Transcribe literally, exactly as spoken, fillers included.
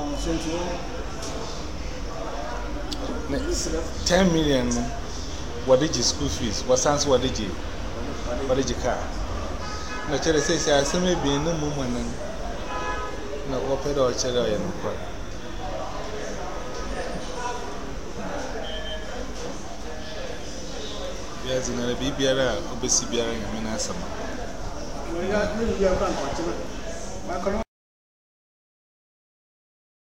ten million. What did you school fees? What sounds what did you? What did you car? No, Cherry says, I say maybe no woman. No, open or cherry. Yes, in a B B R, obviously, bearing a minasama.